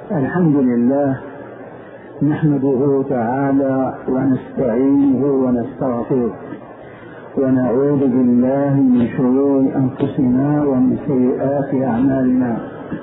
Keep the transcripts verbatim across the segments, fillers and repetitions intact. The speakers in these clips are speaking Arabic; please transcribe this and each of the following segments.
الحمد لله نحمده تعالى ونستعينه ونستغفره ونعوذ بالله من شرور أنفسنا ومن سيئات أعمالنا.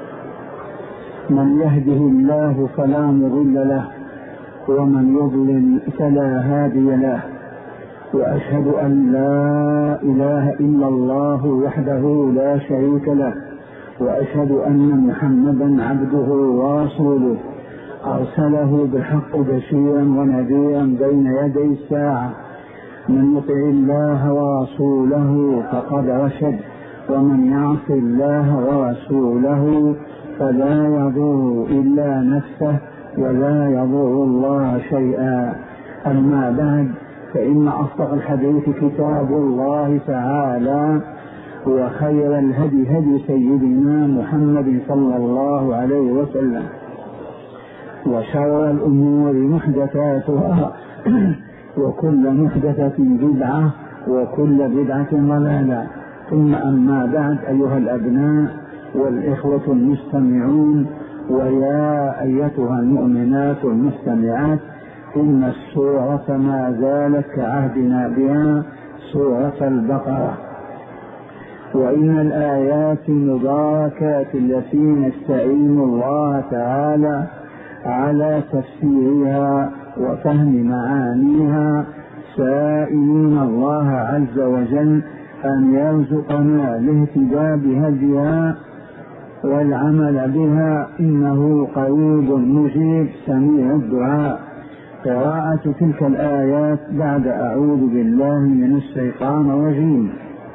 من يهده الله فلا مضل له ومن يضلل فلا هادي له، وأشهد أن لا إله إلا الله وحده لا شريك له، وأشهد أن محمدا عبده ورسوله أرسله بالحق بشيرا ونذيرا بين يدي الساعة. من يطع الله ورسوله فقد رشد، ومن يعص الله ورسوله فلا يضر إلا نفسه ولا يضر الله شيئا. أما بعد، فإن أصدق الحديث كتاب الله تعالى، وخير الهدي هدي سيدنا محمد صلى الله عليه وسلم، وشر الأمور محدثاتها وكل محدثة بدعة وكل بدعة ضلالة. ثم أما بعد، أيها الأبناء والإخوة المستمعون، ويا أيتها المؤمنات المستمعات، إن السورة ما زالت كعهدنا بها سورة البقرة، وإن الآيات المباركات التي نستعين الله تعالى على تفسيرها وفهم معانيها سائلين الله عز وجل أن يرزقنا الاهتداء بهديها والعمل بها، إنه قريب مجيب سميع الدعاء. قراءة تلك الآيات بعد أعوذ بالله من الشيطان الرجيم.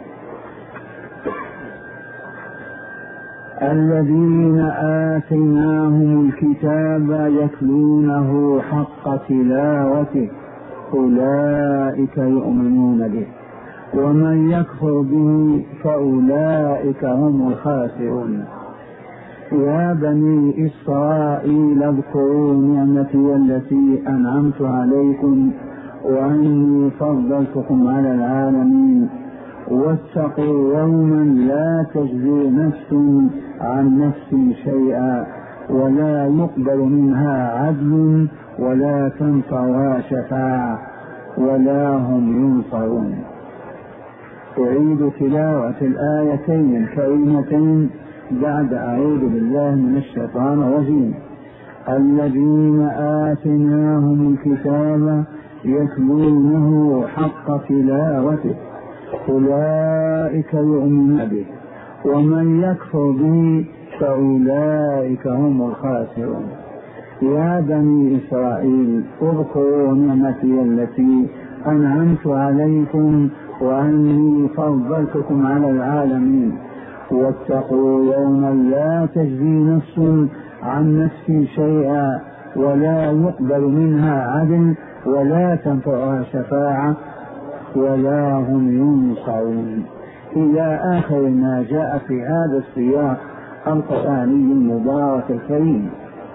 الذين آتيناهم الكتاب يتلونه حق تلاوته أولئك يؤمنون به، ومن يكفر به فأولئك هم الخاسرون. يا بني إسرائيل اذكروا نعمتي التي أنعمت عليكم وأني فضلتكم على العالمين، واتقوا يوما لا تجزي نفس عن نفس شيئا ولا يقبل منها عدل ولا تنفعها شفاعة ولا هم ينصرون. أعيد تلاوة الآيتين الكريمتين بعد أعوذ بالله من الشيطان الرجيم. الذين آتيناهم الكتاب يتلونه حق تلاوته أولئك يؤمنون به، ومن يكفر به فأولئك هم الخاسرون. يا بني إسرائيل اذكروا نعمتي التي أنعمت عليكم وأني فضلتكم على العالمين، واتقوا يوما لا تجزي نفس عن نفس شيئا ولا يقبل منها عدل ولا تنفعها شفاعة ولا هم ينصرون، إلى آخر ما جاء في هذا السياق القرآني المبارك الكريم.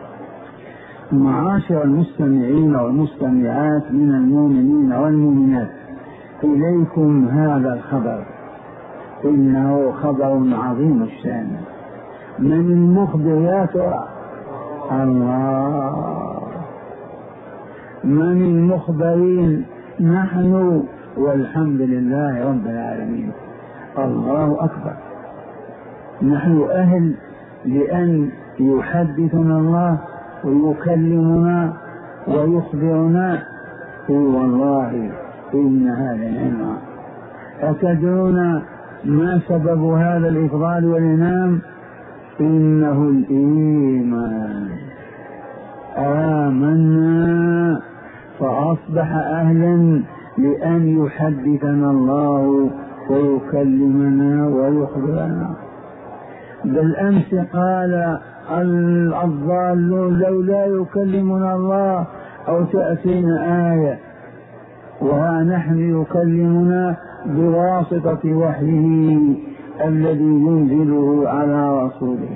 معاشر المستمعين والمستمعات من المؤمنين والمؤمنات، إليكم هذا الخبر، إنه خبر عظيم الشان. من المخبر يا ترى؟ الله. من المخبرين؟ نحن، والحمد لله رب العالمين. الله أكبر. نحن أهل لأن يحدثنا الله ويكلمنا ويخبرنا. والله إنها لنعمة. أتدرون ما سبب هذا الإفضال والإنعام؟ إنه الإيمان. آمنا فأصبح أهلا لأن يحدثنا الله ويكلمنا ويخبرنا. بالأمس قال الضالون لولا يكلمنا الله أو تأتينا آية، وها نحن يكلمنا بواسطة وحيه الذي ينزله على رسوله.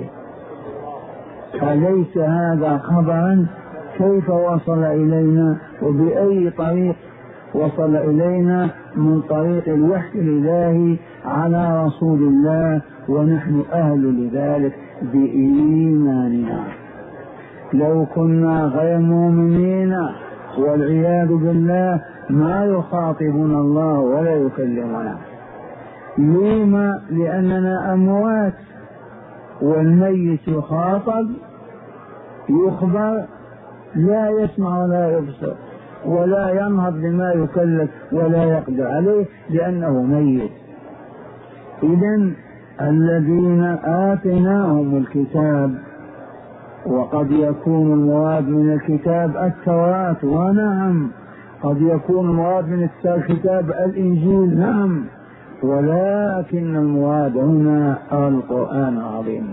أليس هذا خبرا؟ كيف وصل إلينا وبأي طريق وصل إلينا؟ من طريق الوحي الإلهي على رسول الله، ونحن أهل لذلك بإيماننا. لو كنا غير مؤمنين والعياذ بالله ما يخاطبنا الله ولا يكلمنا. لما؟ لأننا أموات، والميت يخاطب يخبر لا يسمع ولا يبصر ولا ينهض بما يكلف ولا يقدر عليه لأنه ميت. إذن الذين آتيناهم الكتاب، وقد يكون المراد من الكتاب التوراة، ونعم قد يكون المراد من الكتاب الإنجيل، نعم، ولكن المراد هنا القرآن العظيم.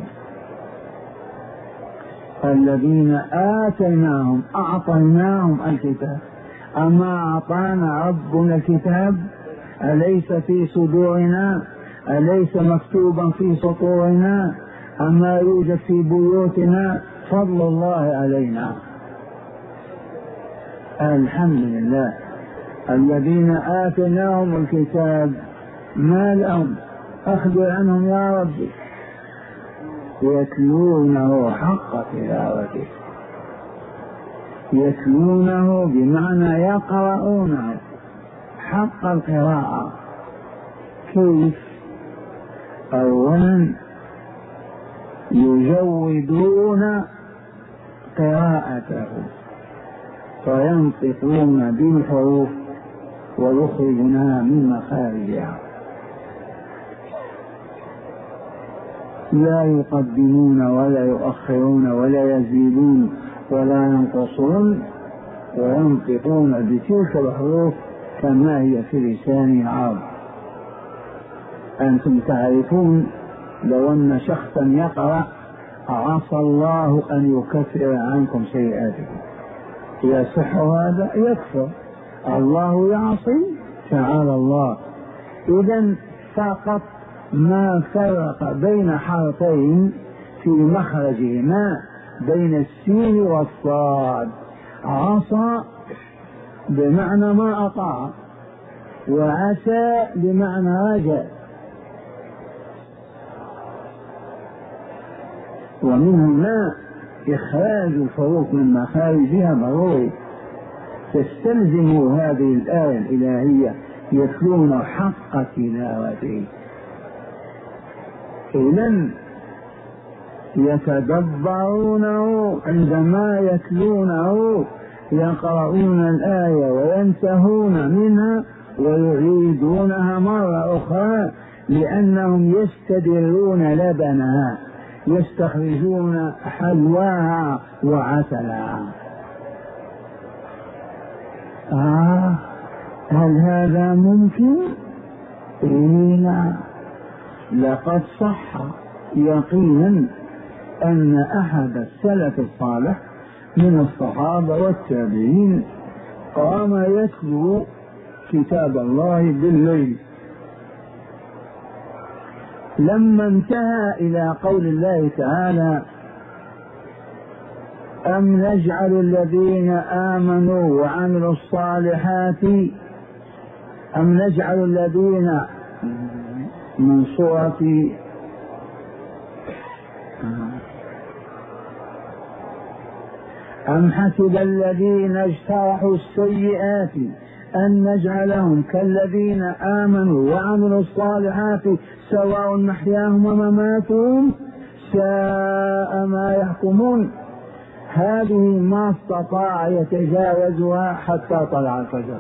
الذين آتيناهم أعطيناهم الكتاب. أما أعطانا ربنا الكتاب؟ أليس في صدورنا؟ أليس مكتوبا في سطورنا؟ أما يوجد في بيوتنا؟ فضل الله علينا، الحمد لله. الذين آتيناهم الكتاب ما لهم؟ أخبر عنهم يا ربي. يتلونه حق تلاوته، يتلونه بمعنى يقرؤونه حق القراءة. كيف؟ أولا يجودون قراءته فينطقون بالحروف ويخرجونها من مخارجها، لا يقدمون ولا يؤخرون ولا يزيدون ولا ينقصون، وينطقون بتلك الحروف كما هي في لسان العرب. أنتم تعرفون لو أن شخصا يقرأ عسى الله أن يكفر عنكم سيئاتكم، يصح هذا؟ يكفر. الله يعصي؟ تعالى الله. إذن فقط ما فرق بين حرفين في مخرجهما بين السين والصاد. عصى بمعنى ما أطاع، وعسى بمعنى رجع. ومن هنا إخراج الحروف من مخارجها ضروري. تستلزم هذه الآية الإلهية يتلون حق تلاوته. إذن يتدبرونه عندما يتلونه، يقرؤون الآية وينتهون منها ويعيدونها مرة أخرى، لأنهم يستدرون لبنها، يستخرجون حلواها وعسلها. آه هل هذا ممكن؟ إيه، لقد صح يقينا أن أحد السلف الصالح من الصحابة والتابعين قام يتلو كتاب الله بالليل، لما انتهى إلى قول الله تعالى أم نجعل الذين آمنوا وعملوا الصالحات أم نجعل الذين من سورة أم حسب الذين اجترحوا السيئات أن نجعلهم كالذين آمنوا وعملوا الصالحات سواء محياهم ومماتهم ساء ما يحكمون. هذه ما استطاع يتجاوزها حتى طلع الفجر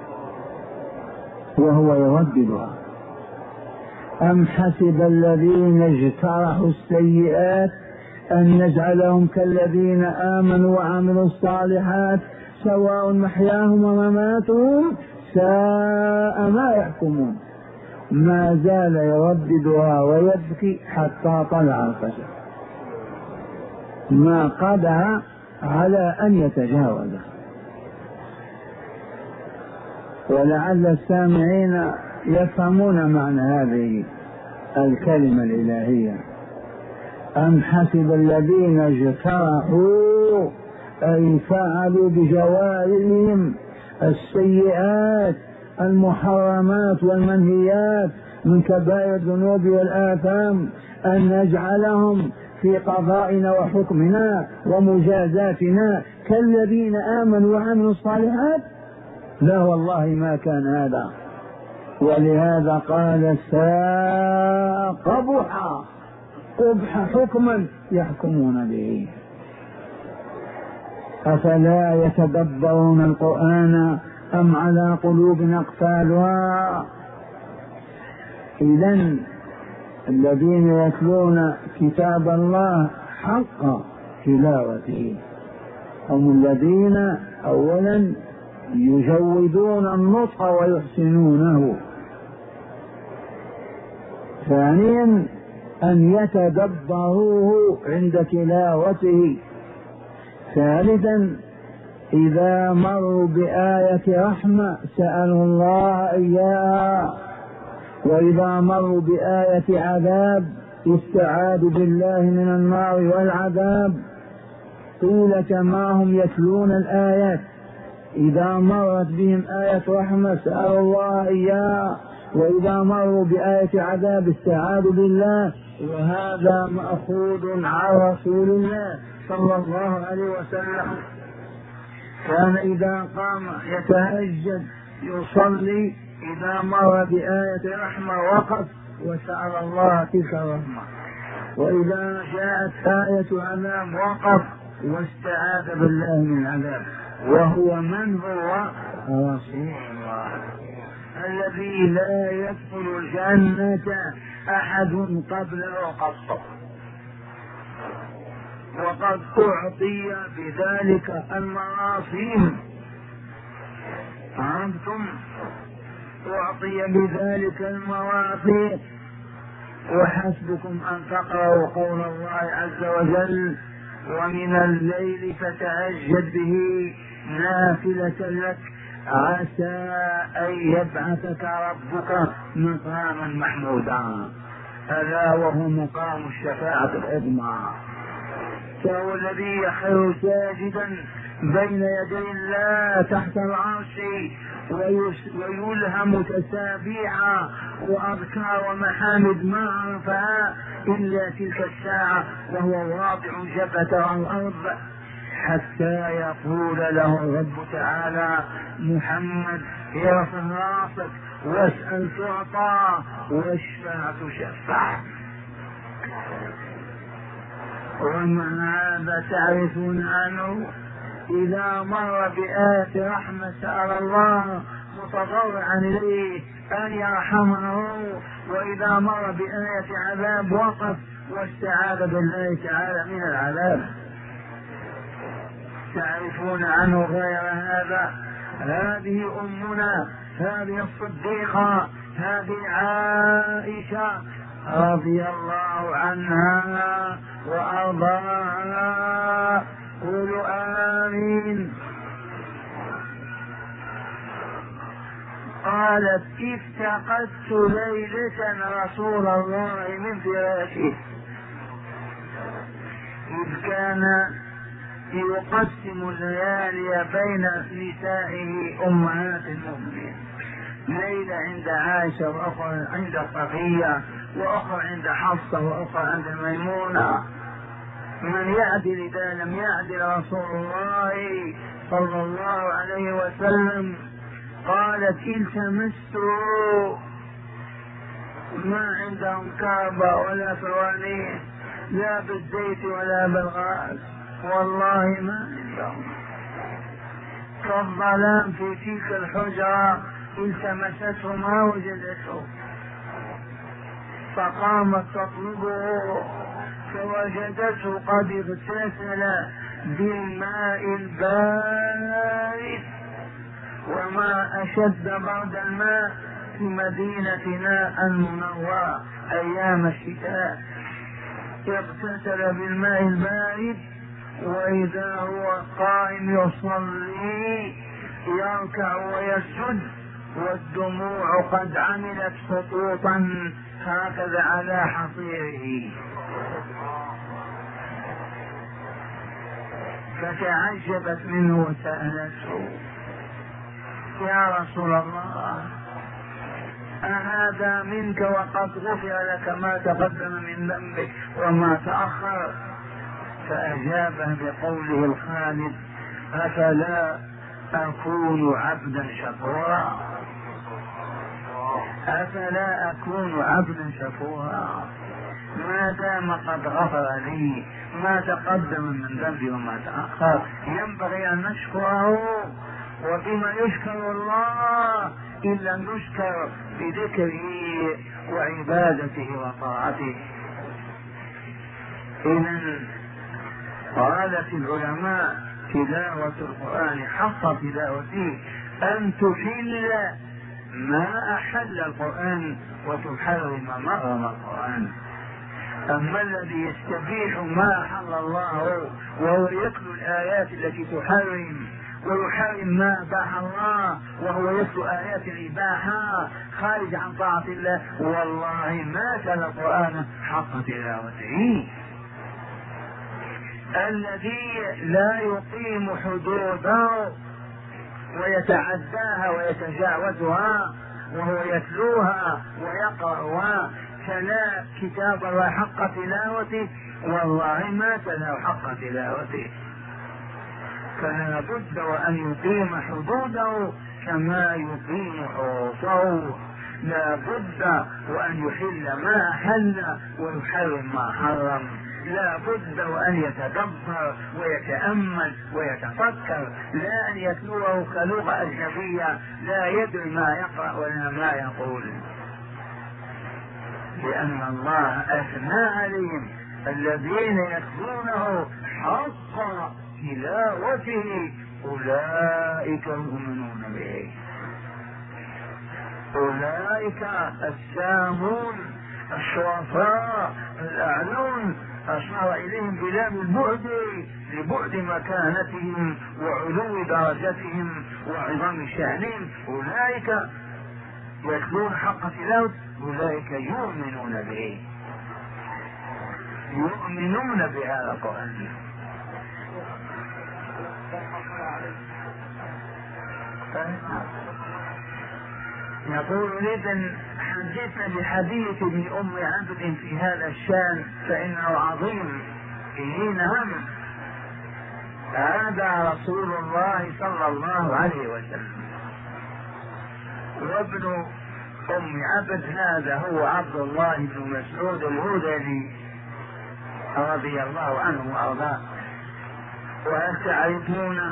وهو يرددها. أم حسب الذين اجترحوا السيئات أن نجعلهم كالذين آمنوا وعملوا الصالحات سواء محياهم ومماتهم ساء ما يحكمون. ما زال يرددها ويبكي حتى طلع الفجر، ما قدر على أن يتجاوزه. ولعل السامعين يفهمون معنى هذه الكلمة الإلهية. أم حسب الذين اجترحوا أي فعلوا بجوارحهم السيئات المحرمات والمنهيات من كبائر الذنوب والآثام أن نجعلهم في قضائنا وحكمنا ومجازاتنا كالذين آمنوا وعملوا الصالحات؟ لا والله ما كان هذا. ولهذا قال ساء قبح قبح حكما يحكمون به. أفلا يتدبرون القرآن أم على قلوب أقفالها؟ إذن الذين يتلون كتاب الله حق تلاوته هم الذين أولا يجودون النطق ويحسنونه، ثانيا أن يتدبروه عند تلاوته، ثالثا إذا مروا بآية رحمة سألوا الله إياها، وإذا مروا بآية عذاب استعاذوا بالله من النار والعذاب. طيلة ما هم يتلون الآيات إذا مرت بهم آية رحمة سألوا الله إياها، وإذا مروا بآية عذاب استعاذوا بالله. وهذا مأخوذ عن رسول الله صلى الله عليه وسلم، كان إذا قام يتهجد يصلي إذا مر بآية رحمة وقف وسأل الله تلك الرحمة، وإذا جاءت آية عذاب وقف واستعاذ بالله من العذاب. وهو من هو؟ رسول الله الذي لا يدخل الجنة أحد قبله قط، وقد أعطي بذلك المراسيم. أنتم أعطي بذلك المواثيق. وحسبكم أن تقرأوا قول الله عز وجل ومن الليل فتهجد به نافلة لك عسى أن يبعثك ربك مقاما محمودا. هذا وهو مقام الشفاعة العظمى، فهو الذي يخر ساجدا بين يدي الله تحت العرش ويلهم تسابيح وأذكار ومحامد ما عرفها إلا تلك الساعة وهو واضع جبهته على الأرض، حتى يقول له الرب تعالى محمد ارفع راسك واسأل تعطى واشفع تشفع. ومن هذا تعرفون عنه إذا مر بآية رحمة سأل الله متضرعا إليه أن يرحمه، وإذا مر بآية عذاب وقف واستعاذ بالله تعالى من العذاب. تعرفون عنه غير هذا؟ هذه أمنا، هذه الصديقة، هذه عائشة رضي الله عنها وأرضاها. قولوا آمين. قالت افتقدت ليلة رسول الله من فراشه إذ كان يقسم الليالي بين نسائه أمهات المؤمنين، ليلة عند عائشة وأخرى عند صفية وأخرى عند حفصة وأخرى عند ميمونة. من يعدل إذا لم يعدل رسول الله صلى الله عليه وسلم؟ قالت التمست ما عندهم كعبة ولا فوانيس لا بالزيت ولا بالغاز، والله ما عندهم. كالظلام في تلك الحجرة التمسته ما وجدته، فقامت تطلبه فوجدته قد اغتسل بالماء البارد. وما أشد برد الماء في مدينتنا المنورة أيام الشتاء، اغتسل بالماء البارد وإذا هو قائم يصلي يركع ويسجد والدموع قد عملت خطوطا هكذا على حصيره. فتعجبت منه وسألته يا رسول الله أهذا منك وقد غفر لك ما تقدم من ذنبك وما تأخر؟ فأجابه بقوله الخالد: أفلا أكون عبدا شكورا؟ أفلا أكون عبدا شكورا ما دام قد غفر لي ما تقدم من ذنبي وما تأخر؟ ينبغي أن نشكره. وبما يشكر الله إلا أن نشكر بذكره وعبادته وطاعته. إذن قالت العلماء: تلاوة القرآن حق تلاوته أن تحل ما أحل القرآن وتحرم ما حرم القرآن. أما الذي يستبيح ما أحل الله وهو يتلو الآيات التي تحرم ويحرم ما أباح الله وهو يتلو آيات الإباحة خارج عن طاعة الله، والله ما تلا القرآن حق تلاوته. الذي لا يقيم حدوده ويتعداها ويتجاوزها وهو يتلوها ويقرأها تلا كتاب الله حق تلاوته، والله ما تلا حق تلاوته. فلا بد وأن يقيم حدوده كما يقيم حروفه، لا بد وأن يحل ما أحل ويحرم ما حرم، لا بد وأن يتدبر ويتأمل ويتفكر، لا أن يتلوه كلغة أجنبية لا يدري ما يقرأ ولا ما يقول، لأن الله أثنى عليهم: الذين يتلونه حق تلاوته أولئك يؤمنون به. أولئك السامون الشرفاء الأعلون، أشار إليهم بلام البعد لبعد مكانتهم وعلو درجتهم وعظم شأنهم. أولئك يتلون حق تلاوته أولئك يؤمنون به، يؤمنون بهذا القرآن. يقول: إذن حدثنا بحديث ابن أم عبد في هذا الشان فإنه عظيم فيه نهم. هذا رسول الله صلى الله عليه وسلم، وابن أم عبد هذا هو عبد الله بن مسعود الهذلي رضي الله عنه وأرضاه. وهل تعرفون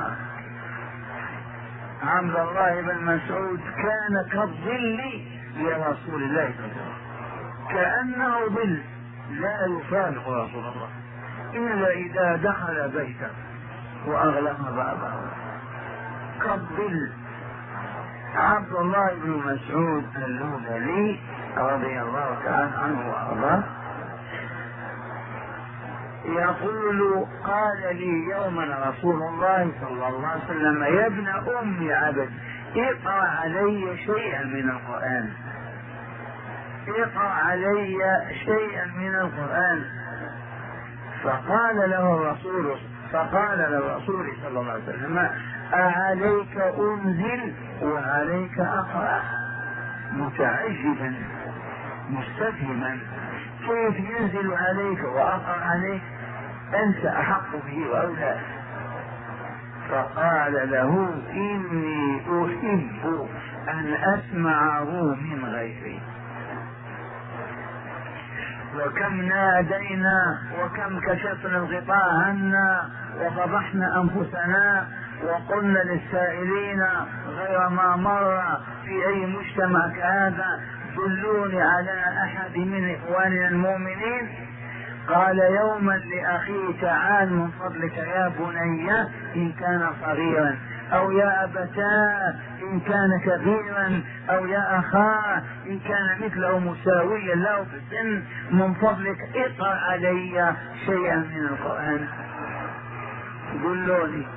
عبد الله بن مسعود كان كالظل لرسول الله صلى الله عليه وسلم، كأنه ظل لا يفارق رسول الله إلا إذا دخل بيته وأغلق بابه، كالظل. عبد الله بن مسعود الهذلي رضي الله تعالى عنه وأرضاه يقول: قال لي يوما رسول الله صلى الله عليه وسلم: يا ابن أم عبد اقرأ علي شيئا من القرآن، اقرأ علي شيئا من القرآن. فقال له الرسول فقال له الرسول صلى الله عليه وسلم: أعليك أنزل وعليك أقرأ؟ متعجبا مستفهما: كيف ينزل عليك وأقرأ عليك؟ أنت أحق به وأولى. فقال له: إني أحب أن أسمعه من غيري. وكم نادينا وكم كشفنا الغطاء عنا وفضحنا أنفسنا وقلنا للسائلين غير ما مر في أي مجتمع كهذا: دلوني على أحد من إخواننا المؤمنين. قال يوما لأخيه: تعال من فضلك يا بني إن كان صغيرا، أو يا أبتاه إن كان كبيرا، أو يا أخاه إن كان مثله مساويا له في السن، من فضلك اقرأ علي شيئا من القرآن. قلوني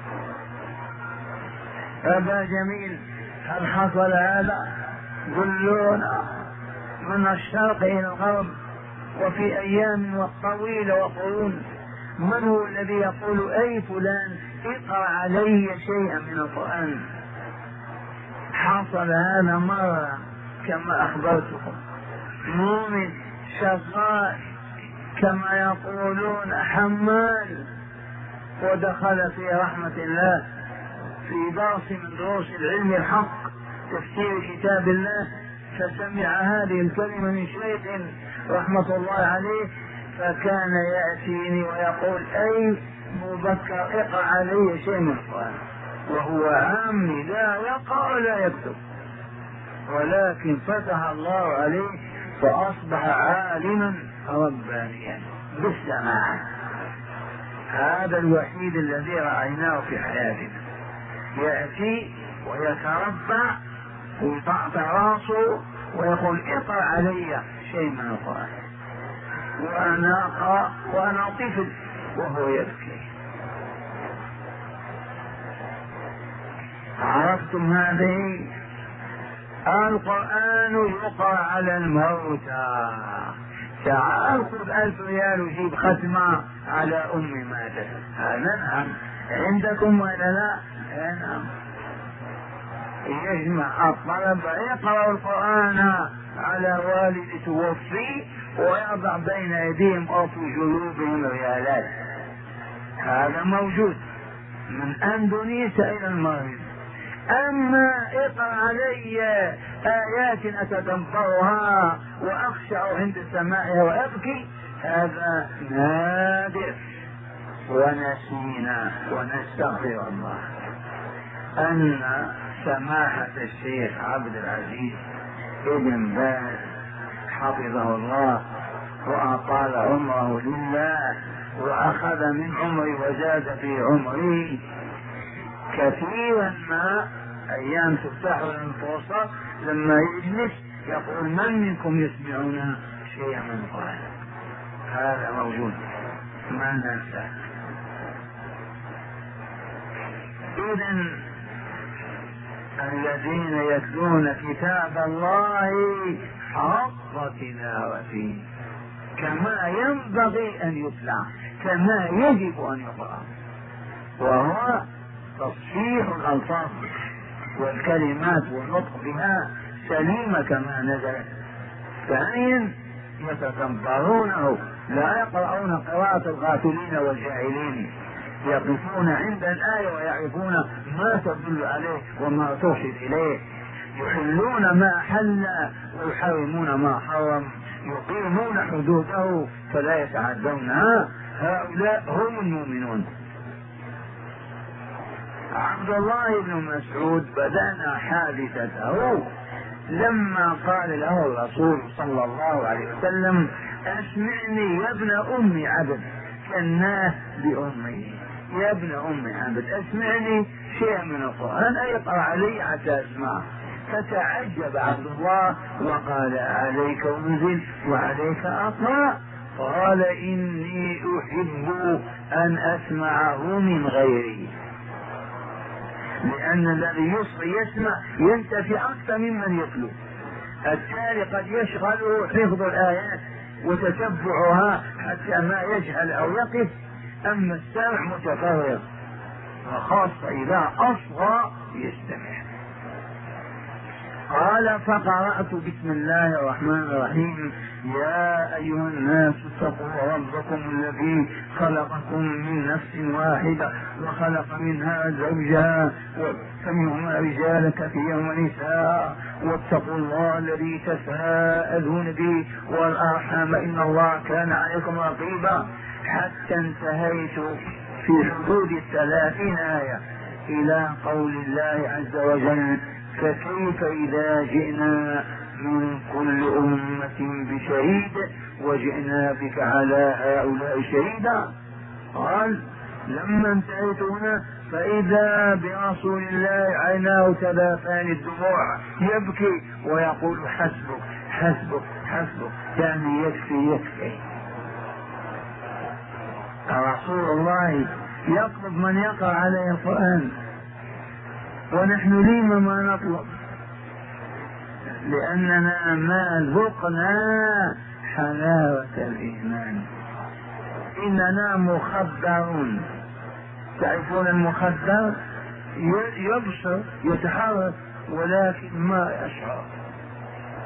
أبا جميل هل حصل هذا؟ قلونا من الشرق إلى الغرب وفي أيام طويلة وقرون من هو الذي يقول: أي فلان اقرأ علي شيئا من القرآن؟ حصل هذا مرة كما أخبرتكم، مؤمن شغال كما يقولون حمال، ودخل في رحمة الله في درس من دروس العلم الحق تفسير كتاب الله، فسمع هذه الكلمة من شيخ رحمة الله عليه، فكان يأتيني ويقول: أي مبكر اقرأ علي شيء من القرآن، وهو عامي لا يقرأ ولا يكتب، ولكن فتح الله عليه فأصبح عالما ربانيا بالسماع. هذا الوحيد الذي رأيناه في حياتنا، يأتي ويتربع ويطعطع راسه ويقول: اقرأ علي شيء من القرآن، وأنا أقرأ وأنا طفل وهو يبكي. عرفتم هذه؟ القرآن يقرأ على الموتى. تعال خذ ألف ريال وجيب ختمة على أمي ماتت، نعم عندكم ولا لا؟ نعم. يجمع الطلبة يقرأ القرآن على والد توفي ويضع بين أيديهم أو في جيوبهم ريالات، هذا موجود من أندونيسيا إلى المغرب. أما اقرأ علي آيات أتدبرها وأخشع عند سماعها وأبكي، هذا نادر. ونسينا ونستغفر الله أن سماحة الشيخ عبد العزيز ابن باز حفظه الله وأطال عمره لله وأخذ من عمري وزاد في عمري كثيرا، ما أيام تفتح الفرصة لما يجلس يقول: من منكم يسمعون شيئا من القرآن؟ هذا موجود ما ننسى. إذن الذين يتلون كتاب الله حق تلاوته كما ينبغي أن يتلى، كما يجب أن يقرأ، وهو تصحيح الألفاظ والكلمات والنطق بها سليمة كما نزلت. ثانيا يتدبرونه، لا يقرؤون قراءة الغافلين والجاهلين، يقفون عند الآية ويعرفون ما تدل عليه وما ترشد إليه، يحلون ما حل ويحرمون ما حرم، يقيمون حدوده فلا يتعدونها، هؤلاء هم المؤمنون. عبد الله بن مسعود بدأنا حادثته لما قال له الرسول صلى الله عليه وسلم: اسمعني يا ابن أم عبد، كناه بأمي، يا ابن أم عبد اسمعني شيئا من القرآن، اقرأ علي حتى اسمع. فتعجب عبد الله وقال: عليك أنزل وعليك أقرأ؟ قال: إني أحب أن أسمعه من غيري، لأن الذي يصغي يسمع ينتفع أكثر ممن يتلو. التالي قد يشغله حفظ الآيات وتتبعها حتى ما يجهل أو يقف، أما السامع متفرغ، وخاصة إذا أصغى يستمع. قال: فقرأت بسم الله الرحمن الرحيم: يا أيها الناس اتقوا ربكم الذي خلقكم من نفس واحدة وخلق منها زوجها وسمعهما رجالا كثيرا ونساء واتقوا الله الذي تساءلون به والأرحام إن الله كان عليكم رقيبا، حتى انتهيت في حدود الثلاثين آية إلى قول الله عز وجل: فكيف إذا جئنا من كل أمة بشهيد وجئنا بك على هؤلاء شهيدا. قال: لما انتهيت هنا فإذا برسول الله عيناه تذافان الدموع يبكي ويقول: حسبك حسبك حسبك، يعني يكفي يكفي. رسول الله يطلب من يقرأ عليه القرآن، ونحن لما ما نطلب؟ لأننا ما ذقنا حلاوة الإيمان، إننا مخدرون. تعرفون المخدر؟ يبصر يتحرك ولكن ما يشعر.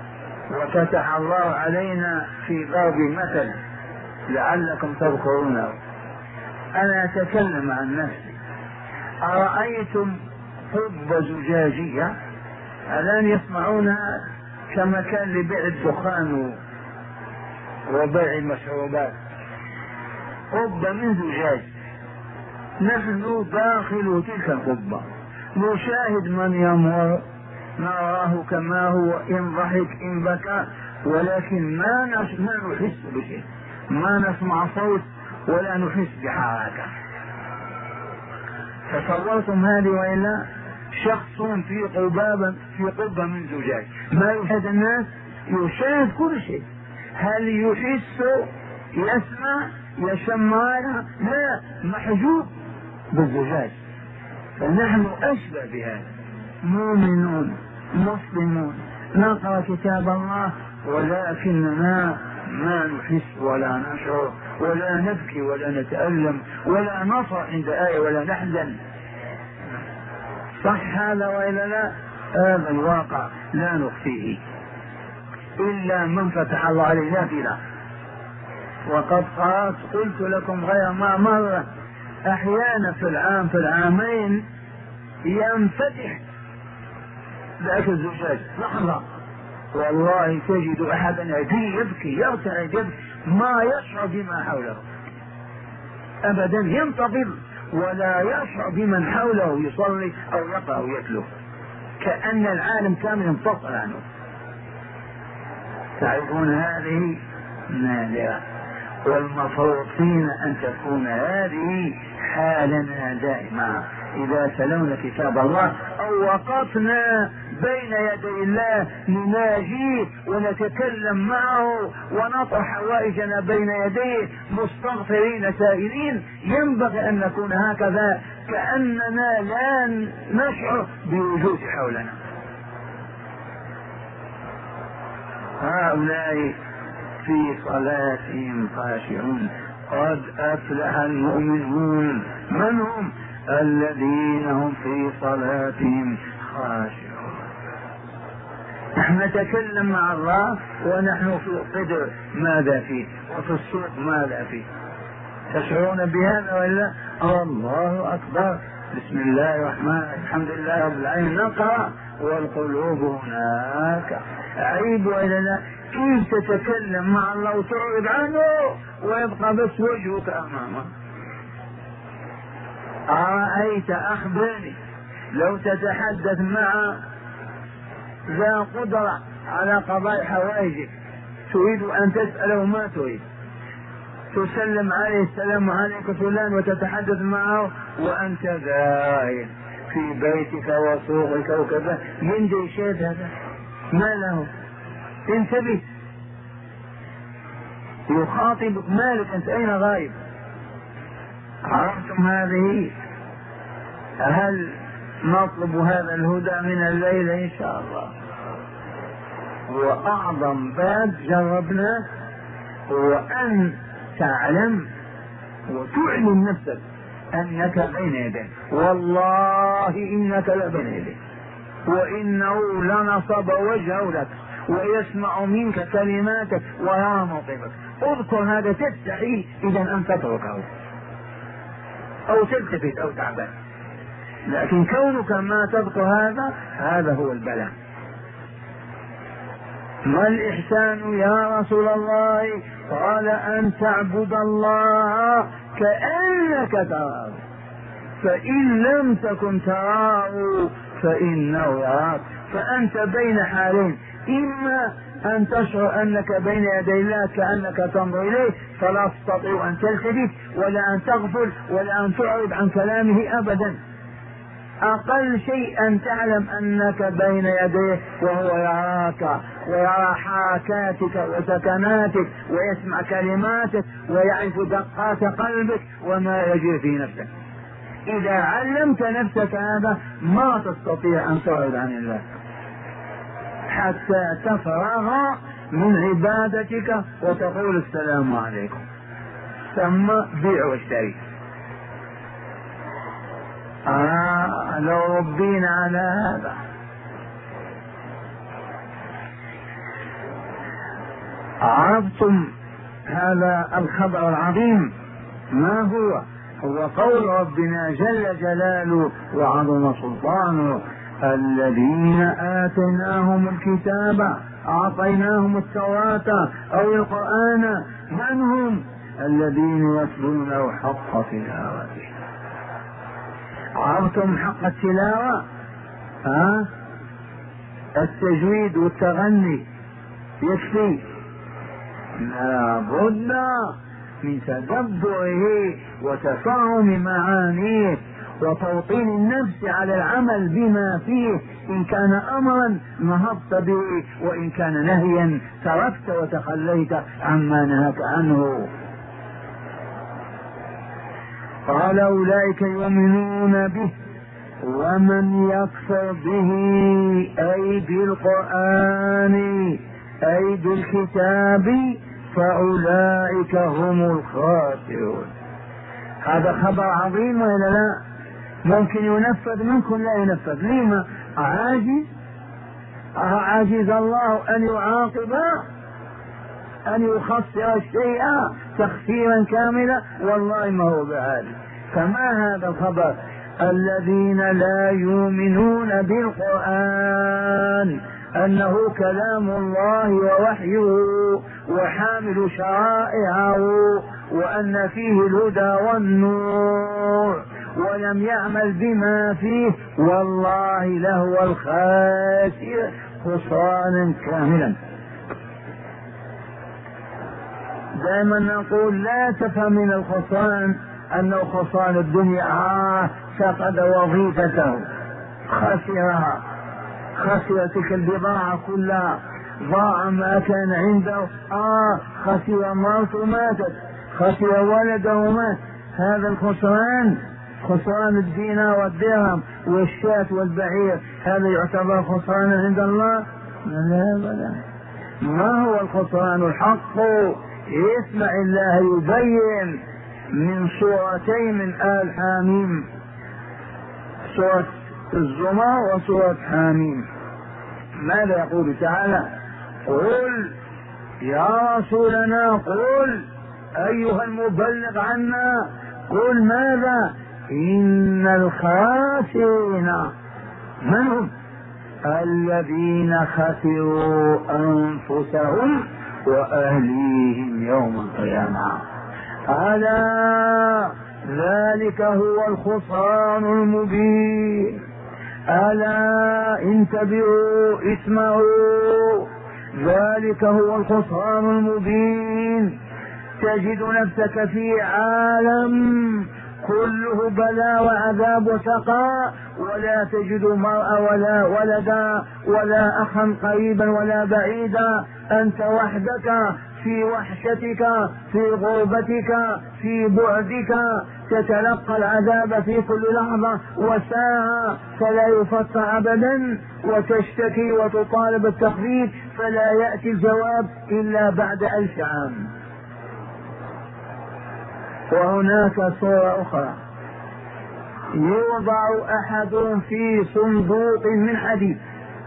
وفتح الله علينا في ضرب مثل لعلكم تذكرونه. أنا أتكلم عن نفسي. أرأيتم قبة زجاجية الآن يصنعونها كمكان لبيع الدخان وبيع المشروبات، قبة من زجاج، نحن داخل تلك القبة نشاهد من يمر نراه كما هو، إن ضحك إن بكى، ولكن ما نحس بشيء، ما نسمع صوت ولا نحس بحركة. تصورتم هذه وإلا؟ شخص في قبابة في قبة من زجاج، ما يشاهد الناس، يشاهد كل شيء. هل يحس يسمع يشم؟ لا، محجوب بالزجاج. فنحن أشبه بهذا، مؤمنون مسلمون نقرأ كتاب الله ولكننا ما نحس ولا نشعر ولا نبكي ولا نتألم ولا نصر عند آية ولا نحزن. صح هذا وإلا لا؟ هذا الواقع لا نخفيه إلا من فتح الله عليه نافلة. وقد قرأت قلت لكم غير ما مرة أحيانا في العام في العامين ينفتح ذاك الزجاج لحظة، والله تجد أحدا يجي يبكي يرتعد يبكي ما يشعر بما حوله أبدا، ينتظر ولا يشعر بمن حوله يصلي أو يقرأ أو يتلو، كأن العالم كامل انفصل عنه. تعرفون هذه نادرة، والمفروض فينا أن تكون هذه حالنا دائما إذا تلونا كتاب الله أو وقفنا بين يدي الله نناجيه ونتكلم معه ونطرح حوائجنا بين يديه مستغفرين سائلين. ينبغي أن نكون هكذا كأننا لا نشعر بوجود حولنا. هؤلاء في صلاتهم خاشعون، قد أفلح المؤمنون. من هم؟ الذين هم في صلاتهم خاشعون. نحن نتكلم مع الله ونحن في القدر ماذا فيه وفي السوق ماذا فيه. تشعرون بهذا ولا؟ الله أكبر، بسم الله الرحمن الرحيم، الحمد لله رب العالمين، نقرأ والقلوب هناك. عيب وإلا لا؟ كيف تتكلم مع الله وتعرض عنه ويبقى بس وجهك أمامه؟ أرأيت أخبرني لو تتحدث مع ذا قدرة على قضاء حوائجك، تريد أن تسأله ما تريد، تسلم عليه السلام عليك فلان وتتحدث معه وأنت غائب في بيتك وسوقك وكذا، من جيشات هذا ما له؟ انتبه، يخاطبك مالك، أنت أين غايب؟ عرفتم هذه؟ هل نطلب هذا الهدى من الليل إن شاء الله؟ وأعظم باب جربناه هو أن تعلم وتعلم نفسك أنك بين يديه، والله إنك لبين يديه، وإنه لنصب وجهه لك ويسمع منك كلماتك ويرى موقفك. اذكر هذا تستحي إذا أن تتركه أو تلتفت أو تعبان، لكن كونك ما تذكر هذا هذا هو البلاء. ما الإحسان يا رسول الله؟ قال أن تعبد الله كأنك تراه، فإن لم تكن تراه فإنه يراك. فأنت بين حالين، إما أن تشعر أنك بين يدي الله كأنك تنظر إليه فلا تستطيع أن تلتفت ولا أن تغفل ولا أن تعرض عن كلامه أبدا. أقل شيء أن تعلم أنك بين يديه وهو يراك ويرى حركاتك وسكناتك ويسمع كلماتك ويعرف دقات قلبك وما يجري في نفسك. إذا علمت نفسك هذا ما تستطيع أن تعرض عن الله حتى تفرغ من عبادتك وتقول السلام عليكم، ثم بيع واشتري. آه لو ربينا على هذا. عرفتم هذا الخبر العظيم؟ ما هو؟ هو قول ربنا جل جلاله وعظم سلطانه: الذين آتيناهم الكتاب أعطيناهم التوراة أو القرآن من هم؟ الذين يتلونه حق تلاوته. عرفتم حق التلاوة؟ ها؟ التجويد والتغني يكفي؟ لا بد من تدبره وتفهم معانيه وتوطين النفس على العمل بما فيه. إن كان أمرا نهضت به، وإن كان نهيا تركت وتخليت عما نهاك عنه. قال: أولئك يؤمنون به ومن يكفر به أي بالقرآن أي بالكتاب فأولئك هم الخاسرون. هذا خبر عظيم ولا لا؟ ممكن ينفذ منكم لا ينفذ. لما؟ عاجز عاجز الله أن يعاقب أن يخسر الشيء تخسيرا كاملا؟ والله ما هو بعالم. فما هذا الخبر؟ الذين لا يؤمنون بالقرآن أنه كلام الله ووحيه وحامل شرائعه وأن فيه الهدى والنور، ولم يعمل بما فيه، والله لهو الخاسر خسرانا كاملا. دائما نقول لا تفهم من الخسران أنه خسران الدنيا، آه فقد وظيفته، خسرها، خسر تلك البضاعة كلها، ضاع ما كان عنده، آه خسر مرته ماتت، خسر ولده مات. هذا الخسران خسران الدينار والدرهم والشاة والبعير، هذا يعتبر خسرانا عند الله؟ لا لا. ما هو الخسران الحق؟ اسمع الله يبين من سورتين من آل حاميم، سورة الزمر وسورة حاميم. ماذا يقول تعالى؟ قل يا رسولنا، قل أيها المبلغ عنا، قل ماذا؟ إن الخاسرين من هم؟ الذين خسروا أنفسهم وأهليهم يوم القيامة. ألا ذلك هو الخسران المبين. ألا انتبهوا اسمعوا، ذلك هو الخسران المبين. تجد نفسك في عالم كله بلاء وعذاب وشقاء، ولا تجد مرأة ولا ولدا ولا أخا قريبا ولا بعيدا، أنت وحدك في وحشتك، في غربتك، في بعدك، تتلقى العذاب في كل لحظة وساعة فلا يفتح أبدا، وتشتكي وتطالب التخفيف فلا يأتي الجواب إلا بعد ألف عام. وهناك صورة أخرى، يوضع أحدهم في صندوق من حديد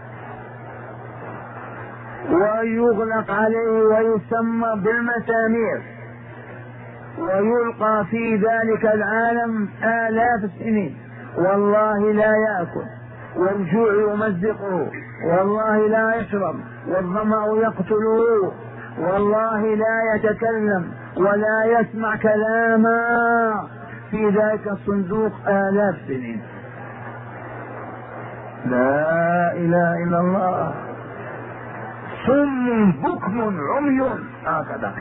ويغلق عليه ويسمى بالمسامير، ويلقى في ذلك العالم آلاف السنين، والله لا يأكل، والجوع يمزقه، والله لا يشرب، والظمأ يقتله، والله لا يتكلم ولا يسمع كلاما، في ذلك الصندوق آلاف سنين. لا إله إلا الله. صم بكم عمي هكذا.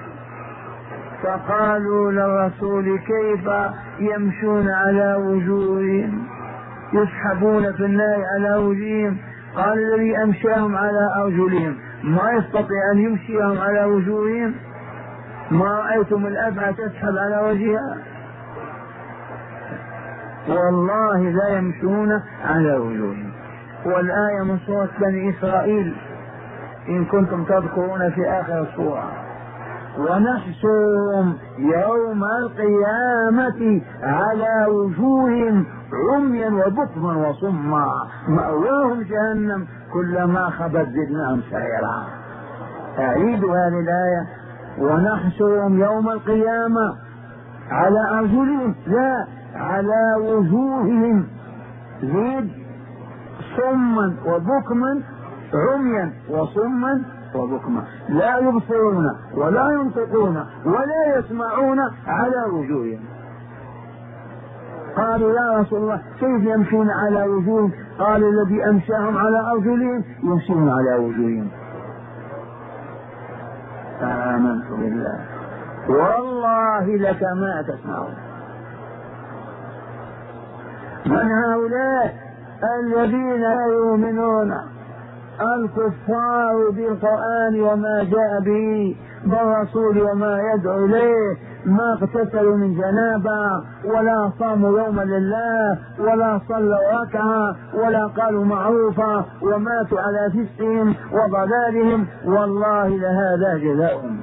فقالوا للرسول كيف يمشون على وجوههم يسحبون في النار على وجوههم؟ قال الذي أمشاهم على أرجلهم ما يستطيع أن يمشيهم على وجوههم؟ ما رأيتم الأبعة تسحب على وجهها؟ والله لا يمشون على وجوههم. والآية من سورة بني إسرائيل إن كنتم تذكرون في آخر السورة: ونحشرهم يوم القيامة على وجوههم عميا وبكما وصما مأواهم جهنم كلما خبت زدناهم سعيرا. أعيد هذه الآية: ونحشرهم يوم القيامة على أرجلهم، لا، على وجوههم، زيد، صما وبكما، عميا وصما وبكما، لا يبصرون ولا ينطقون ولا يسمعون على وجوههم. قالوا يا رسول الله كيف يمشون على وجوههم؟ قال الذي أمشاهم على أرجلهم يمشون على وجوههم. آمنت بالله والله لك ما تسمعون. من هؤلاء الذين لا يؤمنون الكفار بالقرآن وما جاء به بالرسول وما يدعو إليه، ما اغتسلوا من جنابة ولا صاموا يوما لله ولا صلوا ركعة ولا قالوا معروفا وماتوا على فسقهم وضلالهم، والله لهذا جزاؤهم.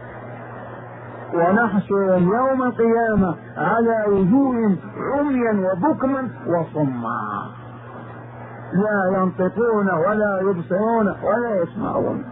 ونحشرهم يوم القيامة على وجوههم عميا وبكما وصما، لا ينطقون ولا يبصرون ولا يسمعون.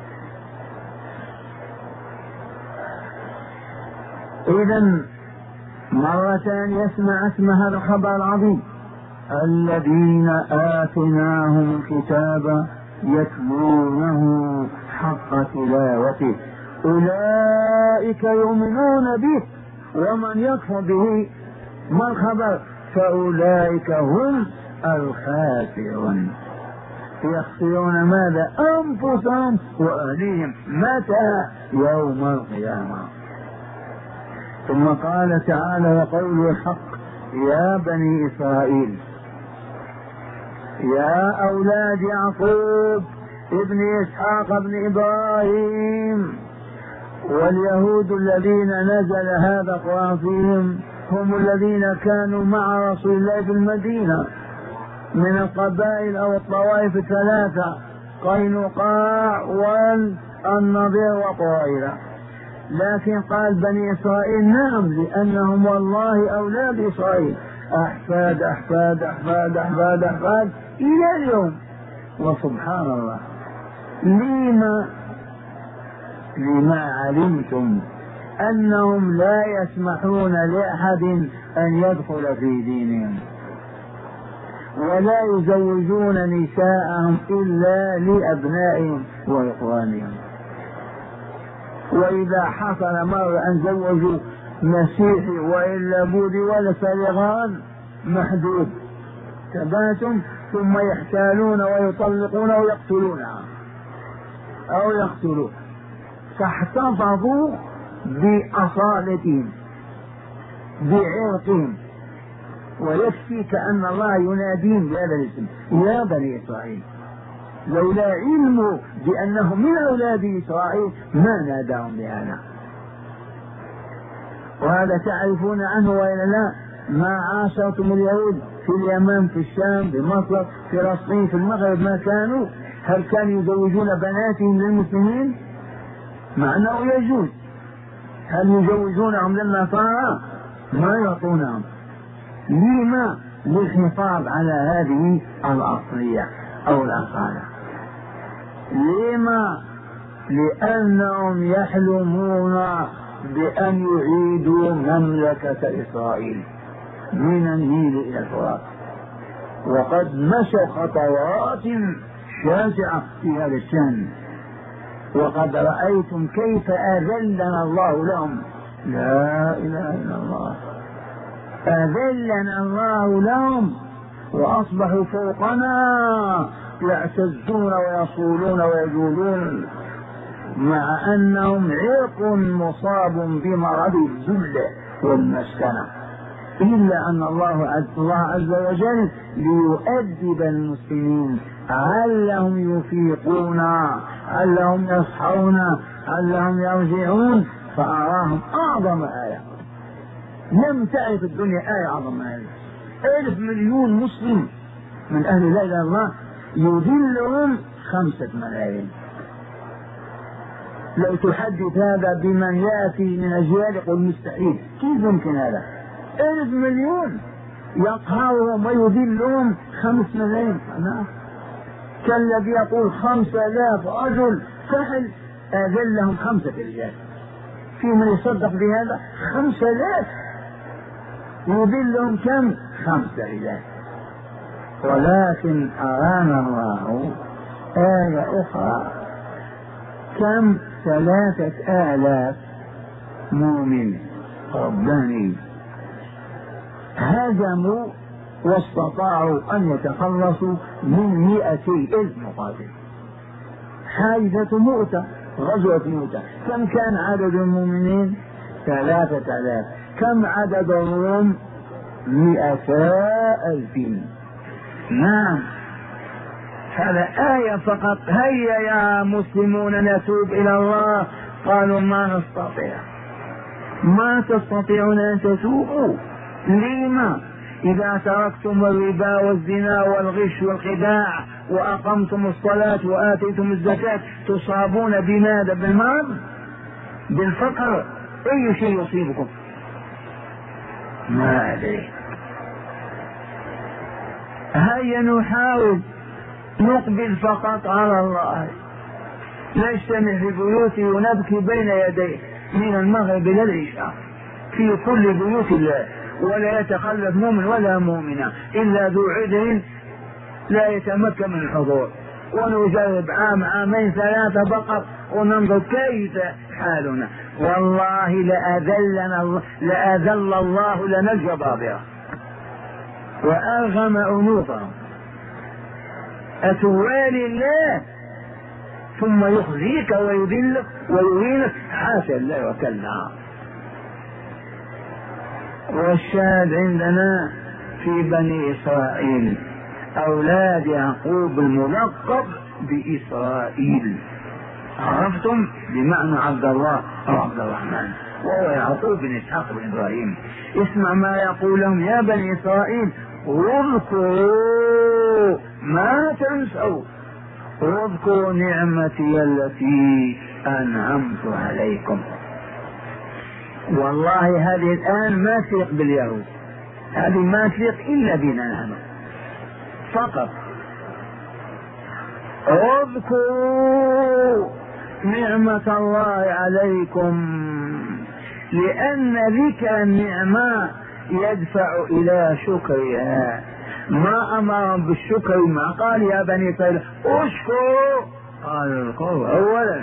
إذن مرتان يسمع اسمها الخبر العظيم: الذين آتيناهم الكتاب يتلونه حق تلاوته أولئك يؤمنون به، ومن يكفر به ما الخبر؟ فأولئك هم الخاسرون. يخسرون ماذا؟ أنفسهم وأهليهم. متى؟ يوم القيامة. ثم قال تعالى وقوله الحق: يا بني إسرائيل، يا أولاد يعقوب ابن إسحاق ابن إبراهيم، واليهود الذين نزل هذا القرآن فيهم هم الذين كانوا مع رسول الله في المدينة من القبائل أو الطوائف الثلاثة: قينقاع والنضير وقريظة. لكن قال بني إسرائيل نعم، لأنهم والله أولاد إسرائيل، أحفاد أحفاد أحفاد أحفاد أحفاد إلى اليوم. وسبحان الله، لما لما علمتم أنهم لا يسمحون لأحد أن يدخل في دينهم، ولا يزوجون نساءهم إلا لأبنائهم وإخوانهم. وإذا حصل مرة أن زوجوا مسيحي وإلا بوذي ولا سلغان محدود تباتم، ثم يحتالون ويطلقون ويقتلونها أو يقتلون، فاحتفظوا بأصالتهم بعرقهم. ويكفي كأن الله يناديهم بهذا الاسم: يا بني إسرائيل. لولا علمه بأنهم من أولاد إسرائيل ما ناداهم بهذا. وهذا تعرفون عنه وإلا لا؟ ما عاشرتم اليهود في اليمن، في الشام، في مصر، في فلسطين، في المغرب، ما كانوا؟ هل كانوا يزوجون بناتهم للمسلمين؟ مع أنه يجوز. هل يزوجونهم للنصارى؟ ما يعطونهم. لما؟ للحفاظ على هذه الأصلية أو الأصالة. لما؟ لأنهم يحلمون بأن يعيدوا مملكة إسرائيل من النيل إلى الفرات، وقد مشوا خطوات شاسعة في هذا الشأن، وقد رأيتم كيف أذلنا الله لهم. لا إله إلا الله، أذلنا الله لهم وأصبحوا فوقنا يعتزون ويصولون ويجولون، مع أنهم عرق مصاب بمرض الذل والمسكنة. إلا أن الله عز وجل ليؤدب المسلمين، علهم يفيقون، علهم يصحون، علهم يرجعون، فأراهم أعظم آية. لم تعرف الدنيا آية أعظم آية. ألف مليون مسلم من أهل لا إله إلا الله يذلهم خمسة ملايين. لو تحدث هذا بمن يأتي من أجيال يقول مستحيل، كيف يمكن هذا؟ ألف مليون يقهرهم ويذلهم خمس ملايين. كالذي يقول خمسة آلاف رجل فحل أذلهم خمسة رجال، في من يصدق بهذا؟ خمسة آلاف يذلهم كم؟ خمسة رجال. ولكن أرانا الله آية أخرى، كم؟ ثلاثة آلاف مؤمن رباني هزموا واستطاعوا أن يتخلصوا من مئتي ألف مقاتل. حادثة مؤتة، غزوة مؤتة، كم كان عدد المؤمنين؟ ثلاثة آلاف. كم عدد الروم؟ مئتا ألف. نعم، هذا آية فقط. هيا يا مسلمون نتوب إلى الله. قالوا ما نستطيع. ما تستطيعون أن تتوبوا؟ لما؟ إذا تركتم الربا والزنا والغش والخداع وأقمتم الصلاة وآتيتم الزكاة تصابون بماذا؟ بالمرض، بالفقر. أي شيء يصيبكم؟ ما أدري. هيا نحاول نقبل فقط على الله، نجتمع في بيوتي ونبكي بين يديه من المغرب إلى العشاء في كل بيوت الله، ولا يتخلف مؤمن ولا مؤمنة إلا ذو عذر لا يتمكن من الحضور، ونجرب عام عامين ثلاثة فقط وننظر كيف حالنا. والله لأذلنا الله، لأذل الله لنا الجبابرة وأرغم أنوفهم. أتوالي الله ثم يخزيك ويذلك ويهينك؟ حاشا الله وكلا. والشاهد عندنا في بني إسرائيل أولاد يعقوب الملقب بإسرائيل، عرفتم؟ بمعنى عبد الله أو عبد الرحمن، وهو يعقوب بن إسحاق بن إبراهيم. اسمع ما يقول لهم: يا بني إسرائيل اذكروا ما تنسوا، واذكروا نعمتي التي أنعمت عليكم. والله هذه الآن ما تليق باليهود، هذه ما تليق إلا بنا نحن فقط. اذكروا نعمة الله عليكم، لأن ذكر النعمة يدفع إلى شكرها. ما أمرهم بالشكر، ما قال يا بني إسرائيل اشكروا، قال اذكروا أولا،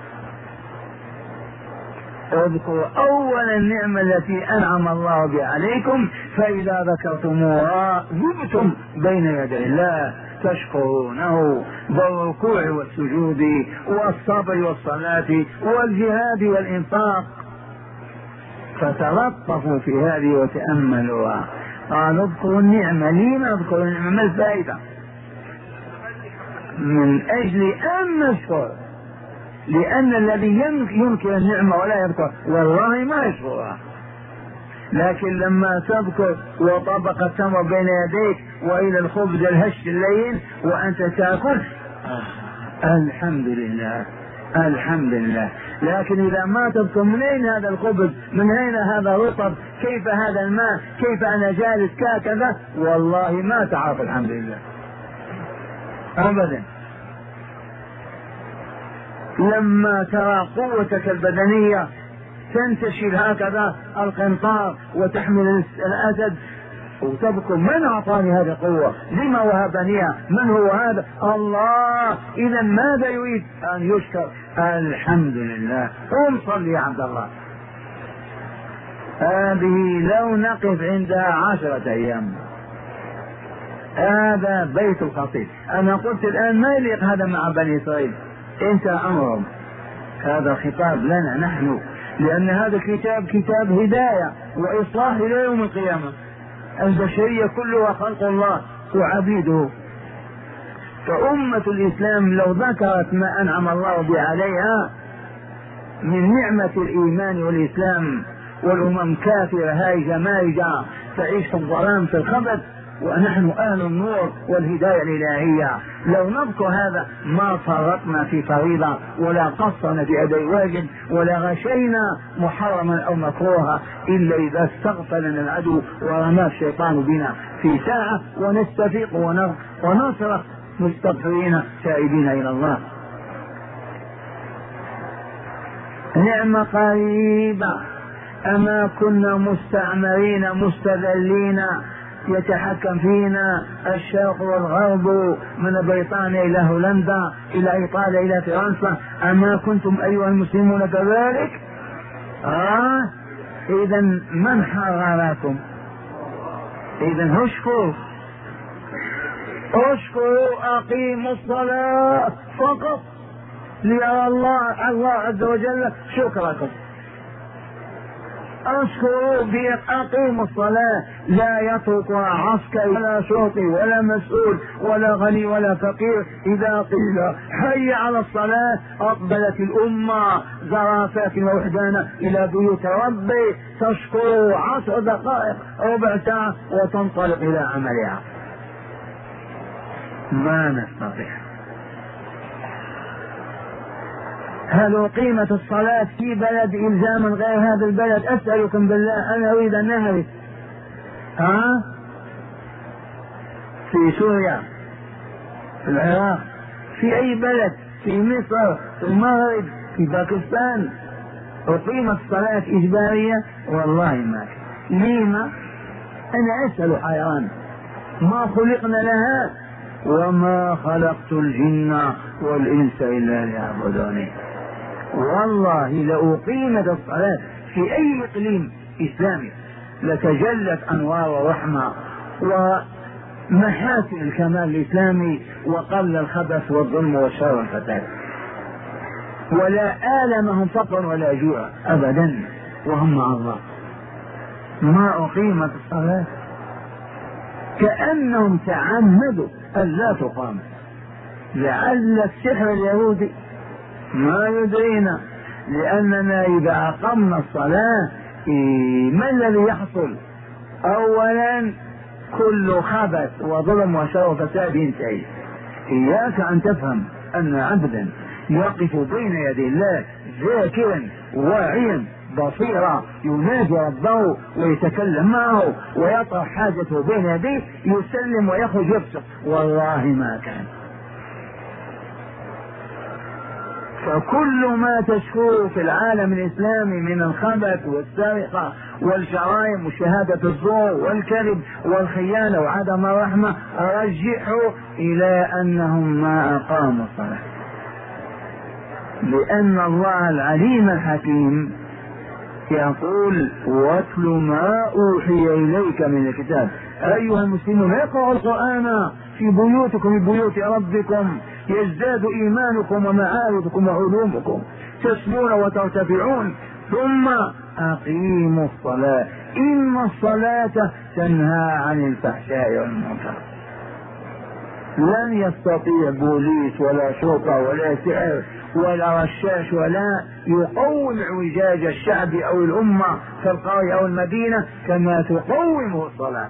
اذكروا أولا النعمة التي أنعم الله بها عليكم، فإذا ذكرتموها ذبتم بين يدي الله تشكرونه بالركوع والسجود والصبر والصلاة والجهاد والإنفاق. فتلطفوا في هذه وتأملوها. قال اذكروا النعمة. لما اذكروا النعمة؟ ما الفائدة؟ من أجل أن نشكر، لأن الذي ينكر النعمة ولا يذكر والله ما يشكرها. لكن لما تذكر وطبق التمر بين يديك وإلى الخبز الهش اللين وأنت تأكل، آه. الحمد لله الحمد لله. لكن إذا ما تذكر من أين هذا الخبز، من أين هذا الرطب، كيف هذا الماء، كيف أنا جالس كذا، والله ما تعرف الحمد لله أبدا. لما ترى قوتك البدنية تنتشل هكذا القنطار وتحمل الأسد وتذكر من أعطاني هذه القوة، لما وهبنيها، من هو هذا؟ الله. إذا ماذا يريد؟ أن يشكر. الحمد لله. قم صل يا عبد الله. هذه لو نقف عندها عشرة أيام. هذا بيت الخطيب. أنا قلت الآن ما يليق هذا مع بني إسرائيل، انت أمرهم. هذا خطاب لنا نحن، لأن هذا الكتاب كتاب هداية وإصلاح إلى يوم القيامة. البشرية كلها خلق الله وعبيده، فأمة الإسلام لو ذكرت ما أنعم الله به عليها من نعمة الإيمان والإسلام، والأمم كافرة هائجة مائجة تعيش في الظلام في الخبث، ونحن أهل النور والهداية الإلهية. لو نذكر هذا ما فرطنا في فريضة ولا قصرنا بأداء واجب ولا غشينا محرما أو مكروها، إلا إذا استغفلنا العدو ورمى الشيطان بنا في ساعة ونستفيق ونصرخ مستغفرين تائبين إلى الله. نعم قريبة. أما كنا مستعمرين مستذلين يتحكم فينا الشرق والغرب من بريطانيا إلى هولندا إلى إيطاليا إلى فرنسا، أما كنتم أيها المسلمون كذلك؟ آه إذا من حرركم؟ إذا اشكروا اشكروا أقيموا الصلاة فقط ليرى الله الله عز وجل شكركم. اشكروا بأقيموا الصلاة، لا يتركها عسكري ولا شرطي ولا مسؤول ولا غني ولا فقير. إذا قيل حي على الصلاة أقبلت الأمة زرافات ووحدانا إلى بيوت ربي، تشكر عشر دقائق ربع ساعة وتنطلق إلى عملها. ما نستطيع. هل أقيمت الصلاة في بلد إلزاما غير هذا البلد؟ أسألكم بالله أنا أريد أن أعرف. ها؟ في سوريا، في العراق، في أي بلد، في مصر، في المغرب، في باكستان أقيمت الصلاة إجبارية؟ والله ما كان. لما؟ أنا أسأل حيران. ما خلقنا لها؟ وما خلقت الجن والإنس إلا ليعبدوني. والله لو أقيمت الصلاة في أي إقليم إسلامي لتجلت أنوار ورحمة ومحاسن الكمال الإسلامي، وقل الخبث والظلم والشر والفساد، ولا آلمهم فقر ولا جوع أبدا وهم مع الله. ما أقيمت الصلاة كأنهم تعمدوا ألا تقام، لعل السحر اليهودي ما يدرينا، لأننا إذا أقمنا الصلاة ما الذي يحصل؟ أولا كل خبث وظلم وشر وفساد ينتهي. إياك أن تفهم أن عبدا يقف بين يدي الله ذاكرا واعيا بصيرا ينادي ربه ويتكلم معه ويطرح حاجته بين يديه يسلم ويخرج يبصق، والله ما كان. فكل ما تشكوه في العالم الإسلامي من الخبث والسرقة والجرائم وشهادة الزور والكذب والخيانة وعدم الرحمة رجعوا إلى أنهم ما أقاموا الصلاة، لأن الله العليم الحكيم يقول واتل ما أوحي إليك من الكتاب. أيها المسلمون اقرأوا القرآن في بيوتكم في بيوت ربكم يزداد إيمانكم ومعارفكم وعلومكم، تسمون وترتفعون. ثم أقيموا الصلاة إن الصلاة تنهى عن الفحشاء والمنكر. لن يستطيع بوليس ولا شرطة ولا سحر ولا رشاش ولا يقوم اعوجاج الشعب أو الأمة في القرية أو المدينة كما تقومه الصلاة.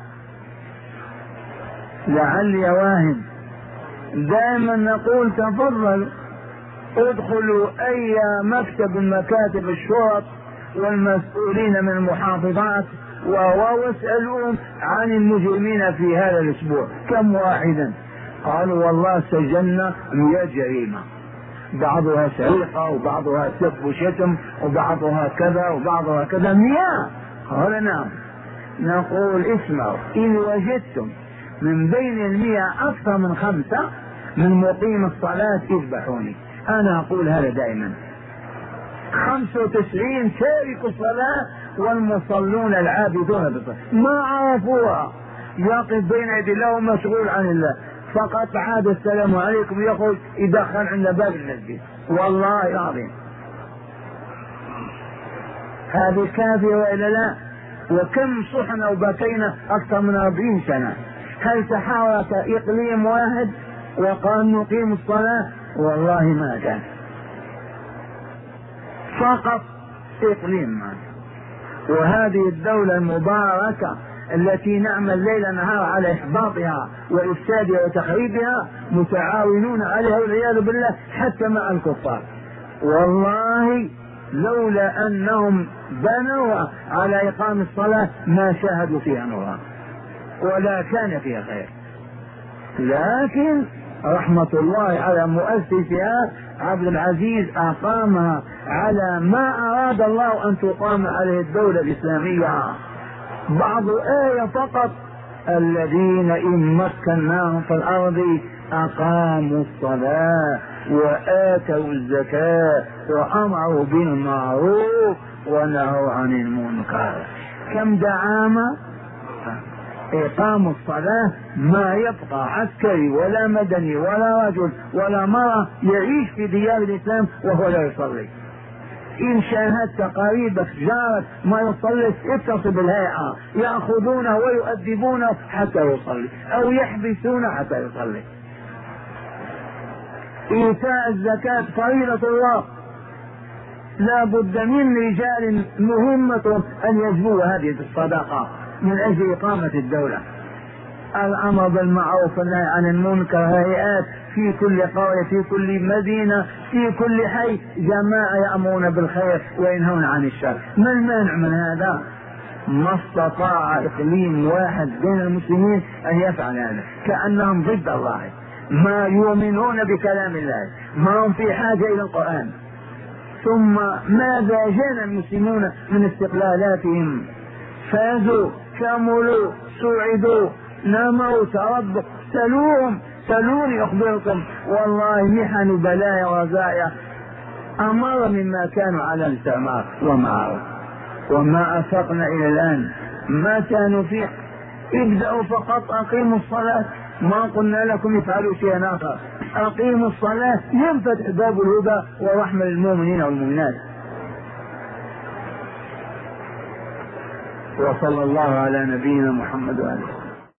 لعلي واهم دائما نقول تفضل ادخلوا أي مكتب من مكاتب الشرط والمسؤولين من المحافظات واسألوهم عن المجرمين في هذا الأسبوع كم واحدا. قالوا والله سجلنا مئة جريمة، بعضها سرقة وبعضها سب وشتم وبعضها كذا وبعضها كذا. مئة؟ قال نعم. نقول اسمعوا، إن وجدتم من بين المئة أكثر من خمسة من مقيم الصلاة اذبحوني. أنا أقول هذا دائما. خمسة وتسعين تارك الصلاة والمصلون العابدون بالصلاة ما عرفوها، يقف بين يدي الله ومشغول عن الله، فقط عاد السلام عليكم يقول يدخل عند باب المسجد. والله العظيم هذه كافية وإلا لا؟ وكم صحنا وبكينا أكثر من أربعين سنة. هل تحرك إقليم واحد وقال نقيم الصلاة؟ والله ما كان، فقط إقليم ما. وهذه الدولة المباركة التي نعمل ليل نهار على إحباطها وإفسادها وتخريبها متعاونون عليها والعياذ بالله حتى مع الكفار. والله لولا أنهم بنوا على إقام الصلاة ما شاهدوا فيها نورا ولا كان فيها خير، لكن رحمة الله على مؤسسها عبد العزيز أقامها على ما أراد الله أن تقام عليه الدولة الإسلامية. بعض آية فقط: الذين إن مكناهم في الأرض أقاموا الصلاة وآتوا الزكاة وأمروا بالمعروف ونهوا عن المنكر. كم دعامة إقام الصلاة، ما يبقى عسكري ولا مدني ولا رجل ولا مرأة يعيش في ديار الإسلام وهو لا يصلي. إن شاهدت قريبك جارك ما يصلي اتصل بالهيئة، يأخذونه ويؤدبونه حتى يصلي أو يحبسونه حتى يصلي. إيتاء الزكاة فريضة الله، لا بد من رجال مهمة أن يجبوا هذه الصدقة من أجل إقامة الدولة. الأمر بالمعروف والنهي عن المنكر، هيئات في كل قرية في كل مدينة في كل حي، جماعة يأمرون بالخير وينهون عن الشر. ما المانع من هذا؟ ما استطاع إقليم واحد بين المسلمين أن يفعل هذا، كأنهم ضد الله، ما يؤمنون بكلام الله، ما هم في حاجة إلى القرآن. ثم ماذا جنى المسلمون من استقلالاتهم؟ فازوا، كملوا، سعدوا، نموا، تربوا. سلوهم، سلوني أخبركم والله محن بلايا ورزايا أمر مما كانوا على التمار وما وما أفقنا إلى الآن. متى نفيق؟ ابدأوا فقط، أقيموا الصلاة، ما قلنا لكم افعلوا شيئا آخر. أقيموا الصلاة ينفتح باب الهدى ورحمة للمؤمنين والمؤمنات. وصلى الله على نبينا محمد وآله.